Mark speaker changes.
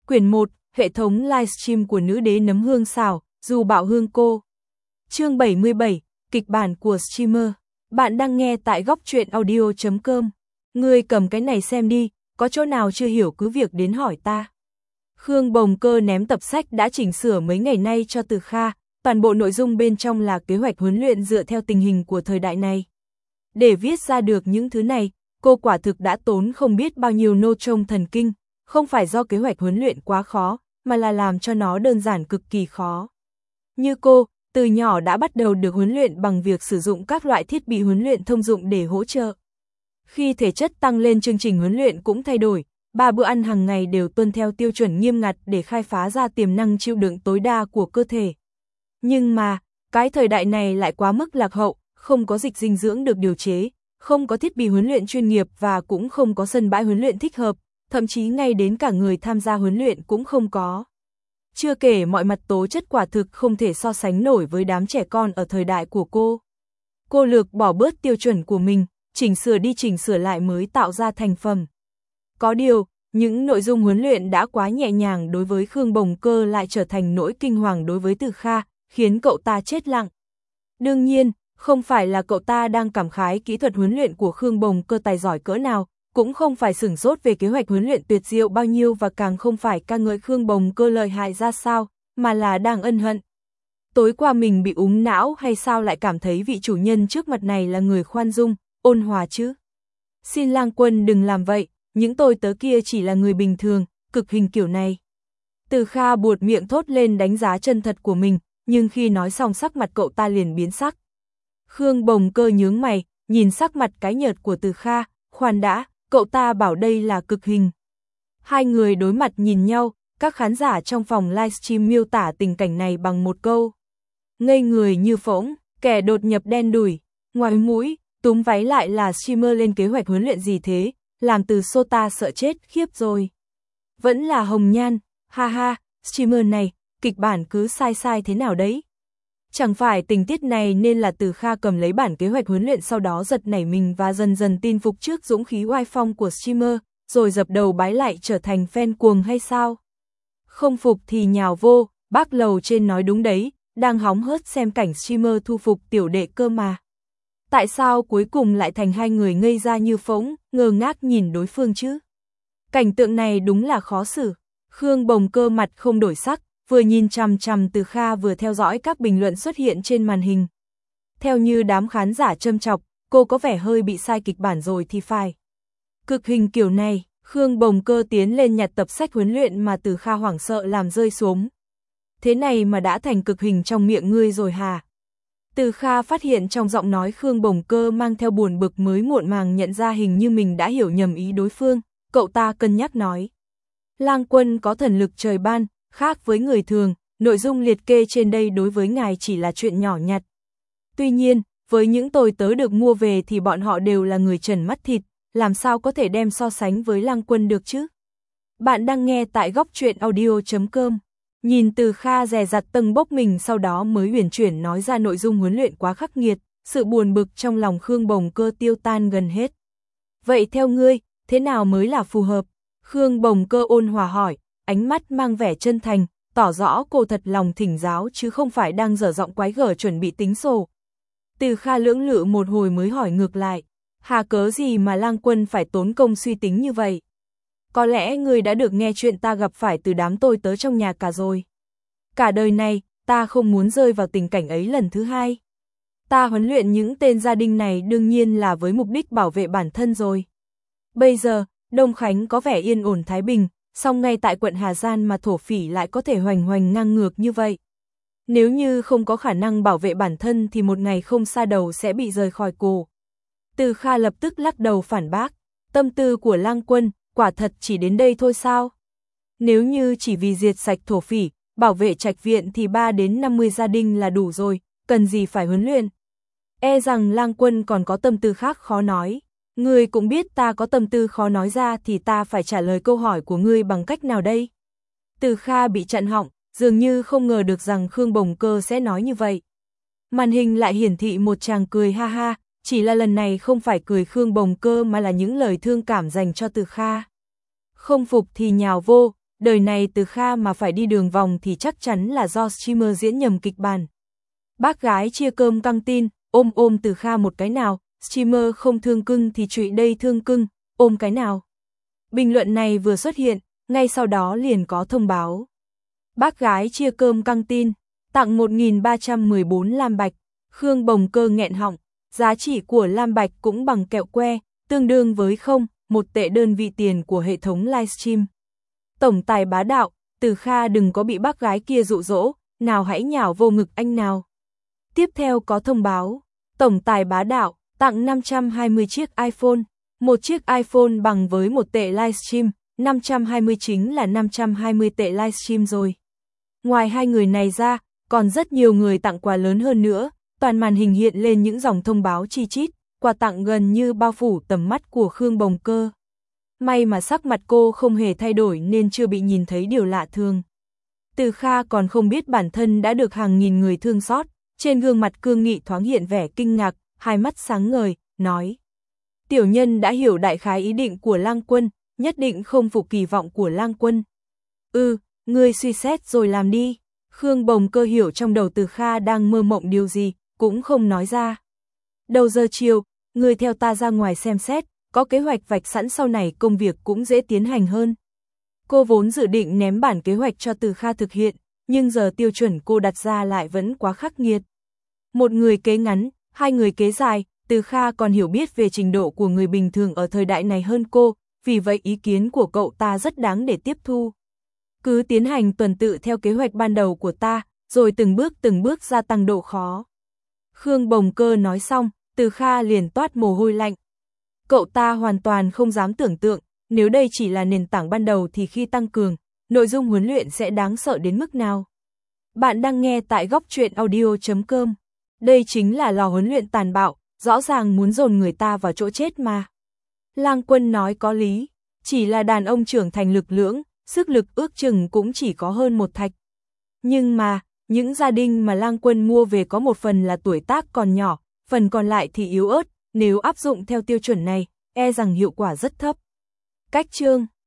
Speaker 1: Quyển 1, hệ thống livestream của nữ đế nấm hương xào, dù bạo hương cô. Chương 77, kịch bản của streamer. Bạn đang nghe tại góc truyện audio.com. Ngươi cầm cái này xem đi, có chỗ nào chưa hiểu cứ việc đến hỏi ta. Khương Bồng Cơ ném tập sách đã chỉnh sửa mấy ngày nay cho Từ Kha, toàn bộ nội dung bên trong là kế hoạch huấn luyện dựa theo tình hình của thời đại này. Để viết ra được những thứ này, cô quả thực đã tốn không biết bao nhiêu nô trông thần kinh, không phải do kế hoạch huấn luyện quá khó, mà là làm cho nó đơn giản cực kỳ khó. Như cô, từ nhỏ đã bắt đầu được huấn luyện bằng việc sử dụng các loại thiết bị huấn luyện thông dụng để hỗ trợ. Khi thể chất tăng lên, chương trình huấn luyện cũng thay đổi, 3 bữa ăn hàng ngày đều tuân theo tiêu chuẩn nghiêm ngặt để khai phá ra tiềm năng chịu đựng tối đa của cơ thể. Nhưng mà, cái thời đại này lại quá mức lạc hậu, không có dịch dinh dưỡng được điều chế, không có thiết bị huấn luyện chuyên nghiệp và cũng không có sân bãi huấn luyện thích hợp, thậm chí ngay đến cả người tham gia huấn luyện cũng không có. Chưa kể mọi mặt tố chất quả thực không thể so sánh nổi với đám trẻ con ở thời đại của cô. Cô lược bỏ bớt tiêu chuẩn của mình, chỉnh sửa đi chỉnh sửa lại mới tạo ra thành phẩm. Có điều, những nội dung huấn luyện đã quá nhẹ nhàng đối với Khương Bồng Cơ lại trở thành nỗi kinh hoàng đối với Từ Kha, khiến cậu ta chết lặng. Đương nhiên, không phải là cậu ta đang cảm khái kỹ thuật huấn luyện của Khương Bồng Cơ tài giỏi cỡ nào, cũng không phải sửng sốt về kế hoạch huấn luyện tuyệt diệu bao nhiêu và càng không phải ca ngợi Khương Bồng Cơ lợi hại ra sao, mà là đang ân hận. Tối qua mình bị úng não hay sao lại cảm thấy vị chủ nhân trước mặt này là người khoan dung, ôn hòa chứ? Xin lang quân đừng làm vậy, những tôi tớ kia chỉ là người bình thường, cực hình kiểu này. Từ Kha buột miệng thốt lên đánh giá chân thật của mình, nhưng khi nói xong sắc mặt cậu ta liền biến sắc. Khương Bồng Cơ nhướng mày, nhìn sắc mặt cái nhợt của Từ Kha, khoan đã, cậu ta bảo đây là cực hình. Hai người đối mặt nhìn nhau, các khán giả trong phòng livestream miêu tả tình cảnh này bằng một câu. Ngây người như phỗng, kẻ đột nhập đen đủi, ngoài mũi, túm váy lại là streamer lên kế hoạch huấn luyện gì thế, làm Từ Sota sợ chết khiếp rồi. Vẫn là hồng nhan, ha ha, streamer này, kịch bản cứ sai sai thế nào đấy. Chẳng phải tình tiết này nên là Từ Kha cầm lấy bản kế hoạch huấn luyện sau đó giật nảy mình và dần dần tin phục trước dũng khí oai phong của streamer, rồi dập đầu bái lại trở thành fan cuồng hay sao? Không phục thì nhào vô, bác lầu trên nói đúng đấy, đang hóng hớt xem cảnh streamer thu phục tiểu đệ cơ mà. Tại sao cuối cùng lại thành hai người ngây ra như phỗng, ngơ ngác nhìn đối phương chứ? Cảnh tượng này đúng là khó xử. Khương Bồng Cơ mặt không đổi sắc, vừa nhìn chằm chằm Từ Kha vừa theo dõi các bình luận xuất hiện trên màn hình. Theo như đám khán giả châm chọc, cô có vẻ hơi bị sai kịch bản rồi thì phải. Cực hình kiểu này, Khương Bồng Cơ tiến lên nhặt tập sách huấn luyện mà Từ Kha hoảng sợ làm rơi xuống. Thế này mà đã thành cực hình trong miệng ngươi rồi hả? Từ Kha phát hiện trong giọng nói Khương Bồng Cơ mang theo buồn bực mới muộn màng nhận ra hình như mình đã hiểu nhầm ý đối phương, cậu ta cân nhắc nói. Lang quân có thần lực trời ban, khác với người thường, nội dung liệt kê trên đây đối với ngài chỉ là chuyện nhỏ nhặt. Tuy nhiên, với những tôi tớ được mua về thì bọn họ đều là người trần mắt thịt, làm sao có thể đem so sánh với lang quân được chứ? Bạn đang nghe tại góc truyện audio.com. Nhìn Từ Kha dè dặt tâng bốc mình sau đó mới uyển chuyển nói ra nội dung huấn luyện quá khắc nghiệt, sự buồn bực trong lòng Khương Bồng Cơ tiêu tan gần hết. Vậy theo ngươi, thế nào mới là phù hợp? Khương Bồng Cơ ôn hòa hỏi, ánh mắt mang vẻ chân thành, tỏ rõ cô thật lòng thỉnh giáo chứ không phải đang dở giọng quái gở chuẩn bị tính sổ. Từ Kha lưỡng lự một hồi mới hỏi ngược lại, hà cớ gì mà lang quân phải tốn công suy tính như vậy? Có lẽ ngươi đã được nghe chuyện ta gặp phải từ đám tôi tớ trong nhà cả rồi. Cả đời này, ta không muốn rơi vào tình cảnh ấy lần thứ hai. Ta huấn luyện những tên gia đình này đương nhiên là với mục đích bảo vệ bản thân rồi. Bây giờ, Đông Khánh có vẻ yên ổn thái bình, song ngay tại quận Hà Giang mà thổ phỉ lại có thể hoành hoành ngang ngược như vậy. Nếu như không có khả năng bảo vệ bản thân thì một ngày không xa đầu sẽ bị rời khỏi cổ. Từ Kha lập tức lắc đầu phản bác, tâm tư của lang quân, quả thật chỉ đến đây thôi sao? Nếu như chỉ vì diệt sạch thổ phỉ, bảo vệ trạch viện thì 3 đến 50 gia đình là đủ rồi, cần gì phải huấn luyện? E rằng lang quân còn có tâm tư khác khó nói. Ngươi cũng biết ta có tâm tư khó nói ra thì ta phải trả lời câu hỏi của ngươi bằng cách nào đây? Từ Kha bị chặn họng, dường như không ngờ được rằng Khương Bồng Cơ sẽ nói như vậy. Màn hình lại hiển thị một chàng cười ha ha, chỉ là lần này không phải cười Khương Bồng Cơ mà là những lời thương cảm dành cho Từ Kha. Không phục thì nhào vô, đời này Từ Kha mà phải đi đường vòng thì chắc chắn là do streamer diễn nhầm kịch bản. Bác gái chia cơm căng tin, ôm Từ Kha một cái nào, streamer không thương cưng thì trụy đây thương cưng, ôm cái nào. Bình luận này vừa xuất hiện, ngay sau đó liền có thông báo. Bác gái chia cơm căng tin, tặng 1.314 lam bạch, Khương Bồng Cơ nghẹn họng, giá trị của lam bạch cũng bằng kẹo que, tương đương với 1 tệ đơn vị tiền của hệ thống livestream. Tổng tài bá đạo, Từ Kha đừng có bị bác gái kia dụ dỗ, nào hãy nhào vô ngực anh nào. Tiếp theo có thông báo, tổng tài bá đạo, tặng 520 chiếc iPhone, một chiếc iPhone bằng với 1 tệ livestream, 520 chính là 520 tệ livestream rồi. Ngoài hai người này ra, còn rất nhiều người tặng quà lớn hơn nữa, toàn màn hình hiện lên những dòng thông báo chi chít, quà tặng gần như bao phủ tầm mắt của Khương Bồng Cơ. May mà sắc mặt cô không hề thay đổi nên chưa bị nhìn thấy điều lạ thường. Từ Kha còn không biết bản thân đã được hàng nghìn người thương xót, trên gương mặt cương nghị thoáng hiện vẻ kinh ngạc, hai mắt sáng ngời, nói. Tiểu nhân đã hiểu đại khái ý định của Lang Quân, nhất định không phụ kỳ vọng của Lang Quân. Ngươi suy xét rồi làm đi. Khương Bồng Cơ hiểu trong đầu Từ Kha đang mơ mộng điều gì, cũng không nói ra. Đầu giờ chiều, ngươi theo ta ra ngoài xem xét, có kế hoạch vạch sẵn sau này công việc cũng dễ tiến hành hơn. Cô vốn dự định ném bản kế hoạch cho Từ Kha thực hiện, nhưng giờ tiêu chuẩn cô đặt ra lại vẫn quá khắc nghiệt. Một người kế ngắn, hai người kế dài, Từ Kha còn hiểu biết về trình độ của người bình thường ở thời đại này hơn cô, vì vậy ý kiến của cậu ta rất đáng để tiếp thu. Cứ tiến hành tuần tự theo kế hoạch ban đầu của ta, rồi từng bước gia tăng độ khó. Khương Bồng Cơ nói xong, Từ Kha liền toát mồ hôi lạnh. Cậu ta hoàn toàn không dám tưởng tượng, nếu đây chỉ là nền tảng ban đầu thì khi tăng cường, nội dung huấn luyện sẽ đáng sợ đến mức nào. Bạn đang nghe tại góc truyện audio.com. Đây chính là lò huấn luyện tàn bạo, rõ ràng muốn dồn người ta vào chỗ chết mà. Lang Quân nói có lý, chỉ là đàn ông trưởng thành lực lưỡng, sức lực ước chừng cũng chỉ có hơn 1 thạch. Nhưng mà, những gia đình mà Lang Quân mua về có một phần là tuổi tác còn nhỏ, phần còn lại thì yếu ớt, nếu áp dụng theo tiêu chuẩn này, e rằng hiệu quả rất thấp. Cách chương